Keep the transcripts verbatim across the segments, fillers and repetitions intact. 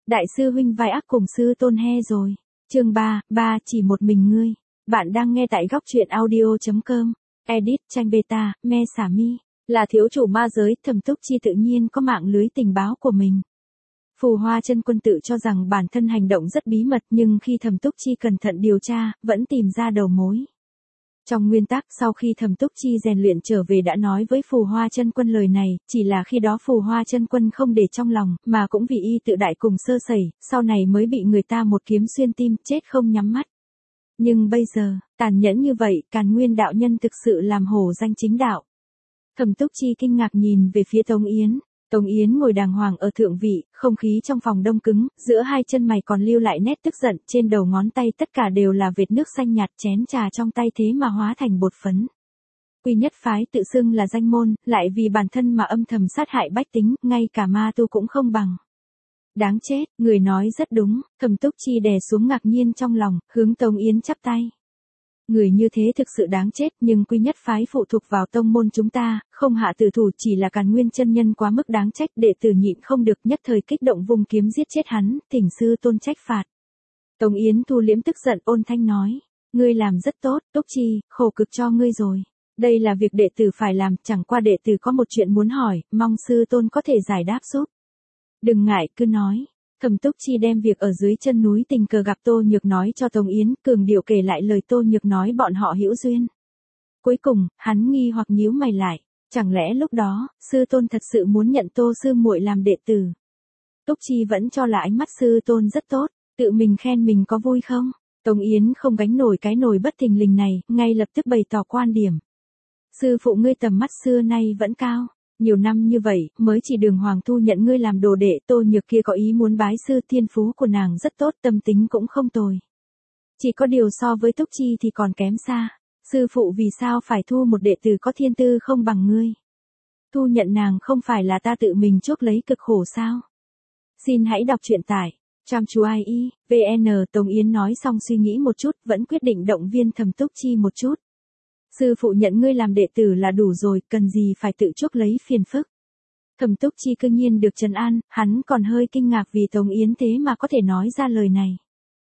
Đại sư huynh vai ác cùng sư tôn he rồi. Chương ba, ba chỉ một mình ngươi. Bạn đang nghe tại góc truyện audio chấm com. Edit tranh beta, me xả mi. Là thiếu chủ ma giới, Thẩm Túc Chi tự nhiên có mạng lưới tình báo của mình. Phù Hoa Chân Quân tự cho rằng bản thân hành động rất bí mật, nhưng khi Thẩm Túc Chi cẩn thận điều tra, vẫn tìm ra đầu mối. Trong nguyên tắc, sau khi Thẩm Túc Chi rèn luyện trở về đã nói với Phù Hoa Chân Quân lời này, chỉ là khi đó Phù Hoa Chân Quân không để trong lòng, mà cũng vì y tự đại cùng sơ sẩy, sau này mới bị người ta một kiếm xuyên tim, chết không nhắm mắt. Nhưng bây giờ, tàn nhẫn như vậy, Càn Nguyên đạo nhân thực sự làm hổ danh chính đạo. Thẩm Túc Chi kinh ngạc nhìn về phía Tống Yến. Tống Yến ngồi đàng hoàng ở thượng vị, không khí trong phòng đông cứng, giữa hai chân mày còn lưu lại nét tức giận, trên đầu ngón tay tất cả đều là vệt nước xanh nhạt, chén trà trong tay thế mà hóa thành bột phấn. Quy Nhất phái tự xưng là danh môn, lại vì bản thân mà âm thầm sát hại bách tính, ngay cả ma tu cũng không bằng. Đáng chết, người nói rất đúng. Thẩm Túc Chi đè xuống ngạc nhiên trong lòng, hướng Tống Yến chắp tay. Người như thế thực sự đáng chết, nhưng Quy Nhất phái phụ thuộc vào tông môn chúng ta, không hạ tử thủ, chỉ là Càn Nguyên chân nhân quá mức đáng trách, đệ tử nhịn không được, nhất thời kích động vung kiếm giết chết hắn, thỉnh sư tôn trách phạt. Tống Yến thu liễm tức giận, ôn thanh nói, ngươi làm rất tốt, Túc Chi, khổ cực cho ngươi rồi. Đây là việc đệ tử phải làm, chẳng qua đệ tử có một chuyện muốn hỏi, mong sư tôn có thể giải đáp giúp. Đừng ngại, cứ nói. Thẩm Túc Chi đem việc ở dưới chân núi tình cờ gặp Tô Nhược nói cho Tống Yến, cường điệu kể lại lời Tô Nhược nói bọn họ hữu duyên. Cuối cùng, hắn nghi hoặc nhíu mày lại, chẳng lẽ lúc đó, sư tôn thật sự muốn nhận Tô sư muội làm đệ tử. Túc Chi vẫn cho là ánh mắt sư tôn rất tốt, tự mình khen mình có vui không? Tống Yến không gánh nổi cái nồi bất thình lình này, ngay lập tức bày tỏ quan điểm. Sư phụ ngươi tầm mắt xưa nay vẫn cao. Nhiều năm như vậy, mới chỉ Đường Hoàng thu nhận ngươi làm đồ đệ, Tô Nhược kia có ý muốn bái sư, thiên phú của nàng rất tốt, tâm tính cũng không tồi. Chỉ có điều so với Túc Chi thì còn kém xa. Sư phụ vì sao phải thu một đệ tử có thiên tư không bằng ngươi? Thu nhận nàng không phải là ta tự mình chuốc lấy cực khổ sao? Xin hãy đọc truyện tại Tram Chuai i, vn. Tống Yến nói xong suy nghĩ một chút, vẫn quyết định động viên Thẩm Túc Chi một chút. Sư phụ nhận ngươi làm đệ tử là đủ rồi, cần gì phải tự chuốc lấy phiền phức. Thẩm Túc Chi cương nhiên được trấn an, hắn còn hơi kinh ngạc vì Tống Yến thế mà có thể nói ra lời này.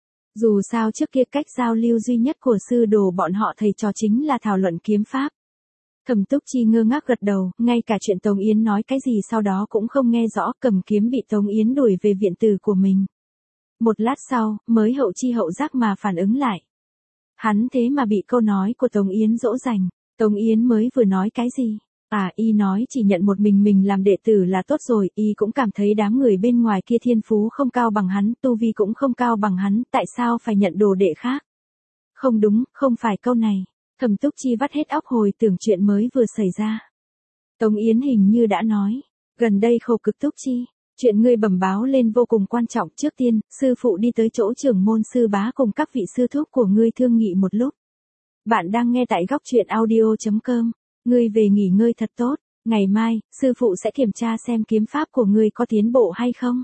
Dù sao trước kia cách giao lưu duy nhất của sư đồ bọn họ thầy trò chính là thảo luận kiếm pháp. Thẩm Túc Chi ngơ ngác gật đầu, ngay cả chuyện Tống Yến nói cái gì sau đó cũng không nghe rõ, cầm kiếm bị Tống Yến đuổi về viện tử của mình. Một lát sau, mới hậu chi hậu giác mà phản ứng lại. Hắn thế mà bị câu nói của Tống Yến dỗ dành. Tống Yến mới vừa nói cái gì? À, y nói chỉ nhận một mình mình làm đệ tử là tốt rồi, y cũng cảm thấy đám người bên ngoài kia thiên phú không cao bằng hắn, tu vi cũng không cao bằng hắn, tại sao phải nhận đồ đệ khác? Không đúng, không phải câu này. Thẩm Túc Chi vắt hết óc hồi tưởng chuyện mới vừa xảy ra. Tống Yến hình như đã nói, gần đây khổ cực Túc Chi. Chuyện ngươi bẩm báo lên vô cùng quan trọng, trước tiên, sư phụ đi tới chỗ trưởng môn sư bá cùng các vị sư thúc của ngươi thương nghị một lúc. Bạn đang nghe tại góc truyện audio chấm com, ngươi về nghỉ ngơi thật tốt, ngày mai, sư phụ sẽ kiểm tra xem kiếm pháp của ngươi có tiến bộ hay không.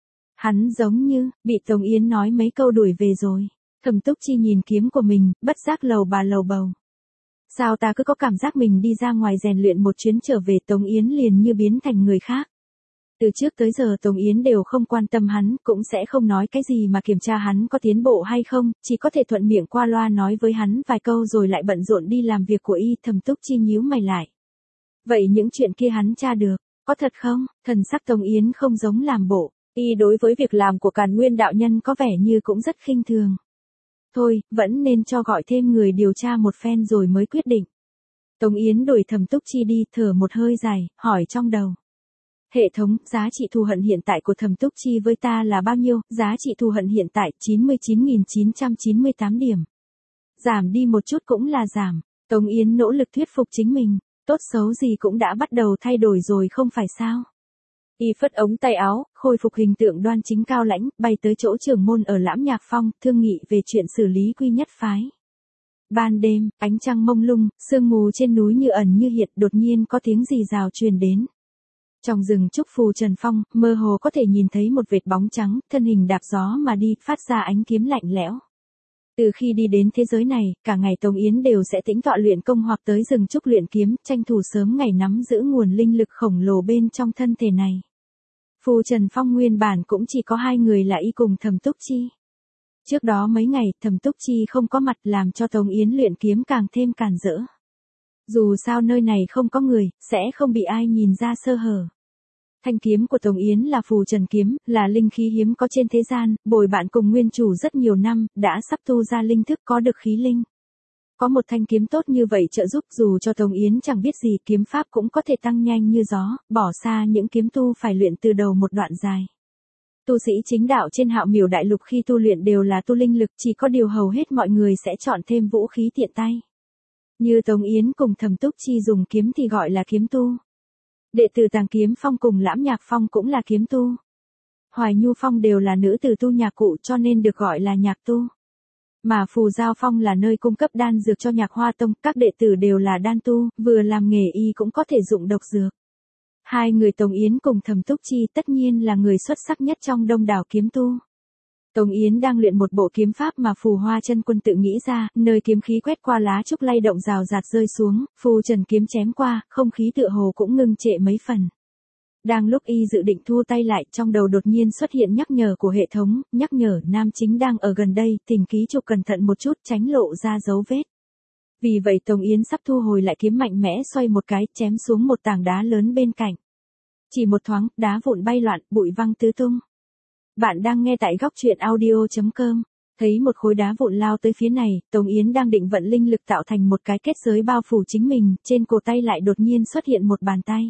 Hắn giống như, bị Tống Yến nói mấy câu đuổi về rồi. Thẩm Túc Chi nhìn kiếm của mình, bất giác lầu bà lầu bầu. Sao ta cứ có cảm giác mình đi ra ngoài rèn luyện một chuyến trở về, Tống Yến liền như biến thành người khác. Từ trước tới giờ Tống Yến đều không quan tâm hắn, cũng sẽ không nói cái gì mà kiểm tra hắn có tiến bộ hay không, chỉ có thể thuận miệng qua loa nói với hắn vài câu rồi lại bận rộn đi làm việc của y. Thẩm Túc Chi nhíu mày lại. Vậy những chuyện kia hắn tra được, có thật không? Thần sắc Tống Yến không giống làm bộ, y đối với việc làm của Càn Nguyên đạo nhân có vẻ như cũng rất khinh thường. Thôi, vẫn nên cho gọi thêm người điều tra một phen rồi mới quyết định. Tống Yến đuổi Thẩm Túc Chi đi, thở một hơi dài, hỏi trong đầu. Hệ thống, giá trị thù hận hiện tại của Thẩm Túc Chi với ta là bao nhiêu? Giá trị thù hận hiện tại chín mươi chín nghìn chín trăm chín mươi tám điểm. Giảm đi một chút cũng là giảm. Tống Yến nỗ lực thuyết phục chính mình, tốt xấu gì cũng đã bắt đầu thay đổi rồi không phải sao? Y phất ống tay áo, khôi phục hình tượng đoan chính cao lãnh, bay tới chỗ trưởng môn ở Lãm Nhạc Phong, thương nghị về chuyện xử lý Quy Nhất phái. Ban đêm, ánh trăng mông lung, sương mù trên núi như ẩn như hiện, đột nhiên có tiếng rì rào truyền đến. Trong rừng trúc phù trần phong, mơ hồ có thể nhìn thấy một vệt bóng trắng, thân hình đạp gió mà đi, phát ra ánh kiếm lạnh lẽo. Từ khi đi đến thế giới này, cả ngày Tống Yến đều sẽ tĩnh tọa luyện công hoặc tới rừng trúc luyện kiếm, tranh thủ sớm ngày nắm giữ nguồn linh lực khổng lồ bên trong thân thể này. Phù Trần Phong nguyên bản cũng chỉ có hai người là y cùng Thẩm Túc Chi. Trước đó mấy ngày, Thẩm Túc Chi không có mặt làm cho Tống Yến luyện kiếm càng thêm càn rỡ. Dù sao nơi này không có người, sẽ không bị ai nhìn ra sơ hở. Thanh kiếm của Tống Yến là Phù Trần kiếm, là linh khí hiếm có trên thế gian, bồi bạn cùng nguyên chủ rất nhiều năm, đã sắp tu ra linh thức có được khí linh. Có một thanh kiếm tốt như vậy trợ giúp dù cho Tống Yến chẳng biết gì kiếm pháp cũng có thể tăng nhanh như gió, bỏ xa những kiếm tu phải luyện từ đầu một đoạn dài. Tu sĩ chính đạo trên Hạo Miểu Đại Lục khi tu luyện đều là tu linh lực, chỉ có điều hầu hết mọi người sẽ chọn thêm vũ khí tiện tay. Như Tống Yến cùng Thẩm Túc Chi dùng kiếm thì gọi là kiếm tu. Đệ tử Tàng Kiếm Phong cùng Lãm Nhạc Phong cũng là kiếm tu. Hoài Nhu Phong đều là nữ tử tu nhạc cụ cho nên được gọi là nhạc tu. Mà Phù Giao Phong là nơi cung cấp đan dược cho Nhạc Hoa Tông, các đệ tử đều là đan tu, vừa làm nghề y cũng có thể dụng độc dược. Hai người Tống Yến cùng Thẩm Túc Chi tất nhiên là người xuất sắc nhất trong đông đảo kiếm tu. Tống Yến đang luyện một bộ kiếm pháp mà Phù Hoa Chân Quân tự nghĩ ra, nơi kiếm khí quét qua lá trúc lay động rào rạt rơi xuống, Phù Trần kiếm chém qua, không khí tựa hồ cũng ngưng trệ mấy phần. Đang lúc y dự định thu tay lại, trong đầu đột nhiên xuất hiện nhắc nhở của hệ thống, nhắc nhở nam chính đang ở gần đây, thỉnh ký chủ cẩn thận một chút tránh lộ ra dấu vết. Vì vậy Tống Yến sắp thu hồi lại kiếm mạnh mẽ xoay một cái, chém xuống một tảng đá lớn bên cạnh. Chỉ một thoáng, đá vụn bay loạn, bụi văng tứ tung. Bạn đang nghe tại góc truyện audio chấm com. Thấy một khối đá vụn lao tới phía này, Tống Yến đang định vận linh lực tạo thành một cái kết giới bao phủ chính mình, trên cổ tay lại đột nhiên xuất hiện một bàn tay.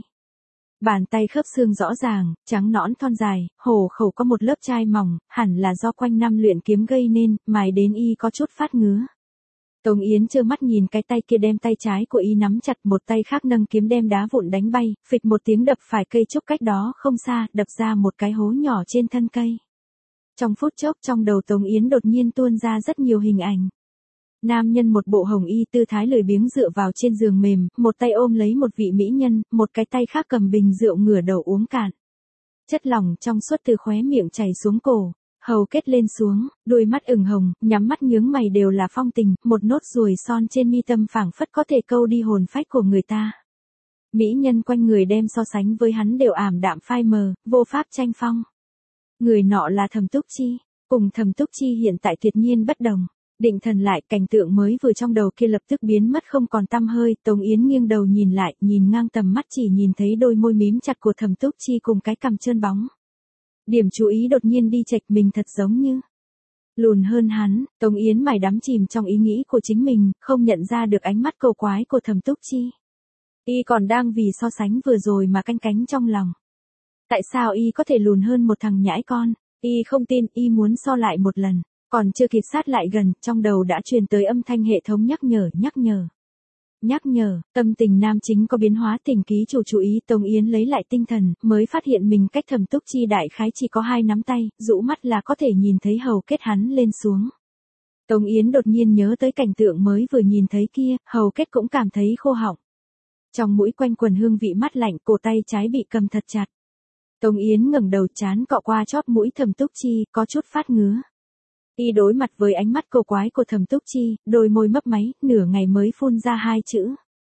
Bàn tay khớp xương rõ ràng, trắng nõn thon dài, hổ khẩu có một lớp chai mỏng, hẳn là do quanh năm luyện kiếm gây nên, mài đến y có chút phát ngứa. Tống Yến trơ mắt nhìn cái tay kia đem tay trái của y nắm chặt, một tay khác nâng kiếm đem đá vụn đánh bay, phịch một tiếng đập phải cây trúc cách đó không xa, đập ra một cái hố nhỏ trên thân cây. Trong phút chốc trong đầu Tống Yến đột nhiên tuôn ra rất nhiều hình ảnh. Nam nhân một bộ hồng y tư thái lười biếng dựa vào trên giường mềm, một tay ôm lấy một vị mỹ nhân, một cái tay khác cầm bình rượu ngửa đầu uống cạn. Chất lỏng trong suốt từ khóe miệng chảy xuống cổ, hầu kết lên xuống, đôi mắt ửng hồng, nhắm mắt nhướng mày đều là phong tình, một nốt ruồi son trên mi tâm phảng phất có thể câu đi hồn phách của người ta. Mỹ nhân quanh người đem so sánh với hắn đều ảm đạm phai mờ, vô pháp tranh phong. Người nọ là Thẩm Túc Chi, cùng Thẩm Túc Chi hiện tại tuyệt nhiên bất đồng. Định thần lại, cảnh tượng mới vừa trong đầu kia lập tức biến mất không còn tăm hơi, Tống Yến nghiêng đầu nhìn lại, nhìn ngang tầm mắt chỉ nhìn thấy đôi môi mím chặt của Thẩm Túc Chi cùng cái cằm trơn bóng. Điểm chú ý đột nhiên đi chệch, mình thật giống như lùn hơn hắn. Tống Yến mải đắm chìm trong ý nghĩ của chính mình, không nhận ra được ánh mắt cầu quái của Thẩm Túc Chi. Y còn đang vì so sánh vừa rồi mà canh cánh trong lòng. Tại sao y có thể lùn hơn một thằng nhãi con? Y không tin, y muốn so lại một lần. Còn chưa kịp sát lại gần, trong đầu đã truyền tới âm thanh hệ thống nhắc nhở, nhắc nhở. Nhắc nhở, tâm tình nam chính có biến hóa, thỉnh ký chủ chú ý. Tống Yến lấy lại tinh thần, mới phát hiện mình cách Thẩm Túc Chi đại khái chỉ có hai nắm tay, rũ mắt là có thể nhìn thấy hầu kết hắn lên xuống. Tống Yến đột nhiên nhớ tới cảnh tượng mới vừa nhìn thấy kia, hầu kết cũng cảm thấy khô họng. Trong mũi quanh quần hương vị mát lạnh, cổ tay trái bị cầm thật chặt. Tống Yến ngẩng đầu, chán cọ qua chóp mũi Thẩm Túc Chi, có chút phát ngứa. Y đối mặt với ánh mắt cầu quái của Thẩm Túc Chi, đôi môi mấp máy, nửa ngày mới phun ra hai chữ.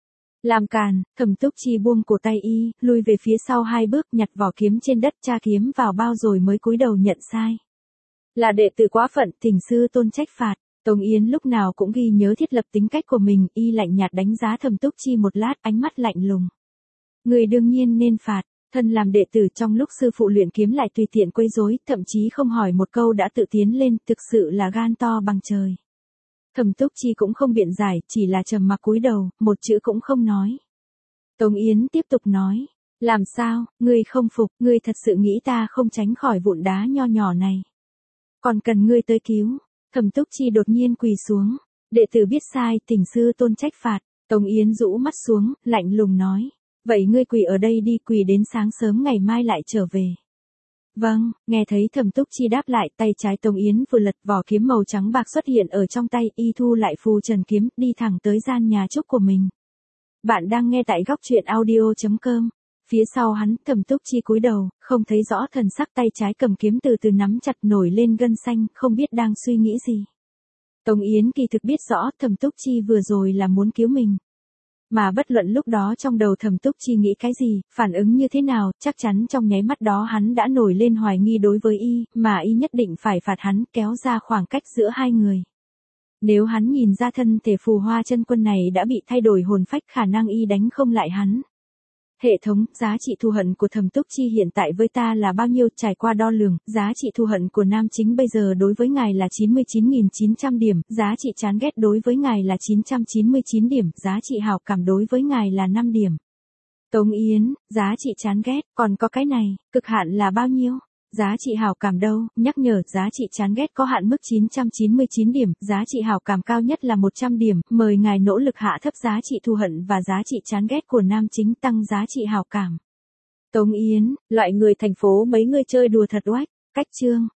Làm càn. Thẩm Túc Chi buông cổ tay y, lui về phía sau hai bước, nhặt vỏ kiếm trên đất, tra kiếm vào bao rồi mới cúi đầu nhận sai. Là đệ tử quá phận, thỉnh sư tôn trách phạt. Tống Yến lúc nào cũng ghi nhớ thiết lập tính cách của mình, y lạnh nhạt đánh giá Thẩm Túc Chi một lát, ánh mắt lạnh lùng. Người đương nhiên nên phạt. Thân làm đệ tử trong lúc sư phụ luyện kiếm lại tùy tiện quấy rối, thậm chí không hỏi một câu đã tự tiến lên, thực sự là gan to bằng trời. Thẩm Túc Chi cũng không biện giải, chỉ là trầm mặc cúi đầu, một chữ cũng không nói. Tống Yến tiếp tục nói, làm sao, ngươi không phục, ngươi thật sự nghĩ ta không tránh khỏi vụn đá nho nhỏ này. Còn cần ngươi tới cứu. Thẩm Túc Chi đột nhiên quỳ xuống, đệ tử biết sai, thỉnh sư tôn trách phạt. Tống Yến rũ mắt xuống, lạnh lùng nói. Vậy ngươi quỳ ở đây đi, quỳ đến sáng sớm ngày mai lại trở về. Vâng, nghe thấy Thẩm Túc Chi đáp lại, tay trái Tống Yến vừa lật, vỏ kiếm màu trắng bạc xuất hiện ở trong tay, y thu lại Phù Trần kiếm, đi thẳng tới gian nhà trúc của mình. Bạn đang nghe tại góc truyện audio chấm com. Phía sau hắn, Thẩm Túc Chi cúi đầu, không thấy rõ thần sắc, tay trái cầm kiếm từ từ nắm chặt, nổi lên gân xanh, không biết đang suy nghĩ gì. Tống Yến kỳ thực biết rõ Thẩm Túc Chi vừa rồi là muốn cứu mình. Mà bất luận lúc đó trong đầu Thẩm Túc Chi nghĩ cái gì, phản ứng như thế nào, chắc chắn trong nháy mắt đó hắn đã nổi lên hoài nghi đối với y, mà y nhất định phải phạt hắn, kéo ra khoảng cách giữa hai người. Nếu hắn nhìn ra thân thể phù hoa chân quân này đã bị thay đổi hồn phách, khả năng y đánh không lại hắn. Hệ thống, giá trị thù hận của Thẩm Túc Chi hiện tại với ta là bao nhiêu? Trải qua đo lường, giá trị thù hận của nam chính bây giờ đối với ngài là chín mươi chín nghìn chín trăm điểm, giá trị chán ghét đối với ngài là chín trăm chín mươi chín điểm, giá trị hảo cảm đối với ngài là năm điểm. Tống Yến, giá trị chán ghét, còn có cái này, cực hạn là bao nhiêu? Giá trị hảo cảm đâu? Nhắc nhở, giá trị chán ghét có hạn mức chín trăm chín mươi chín điểm, giá trị hảo cảm cao nhất là một trăm điểm, mời ngài nỗ lực hạ thấp giá trị thù hận và giá trị chán ghét của nam chính, tăng giá trị hảo cảm. Tống Yến, loại người thành phố mấy người chơi đùa thật oách, cách chương.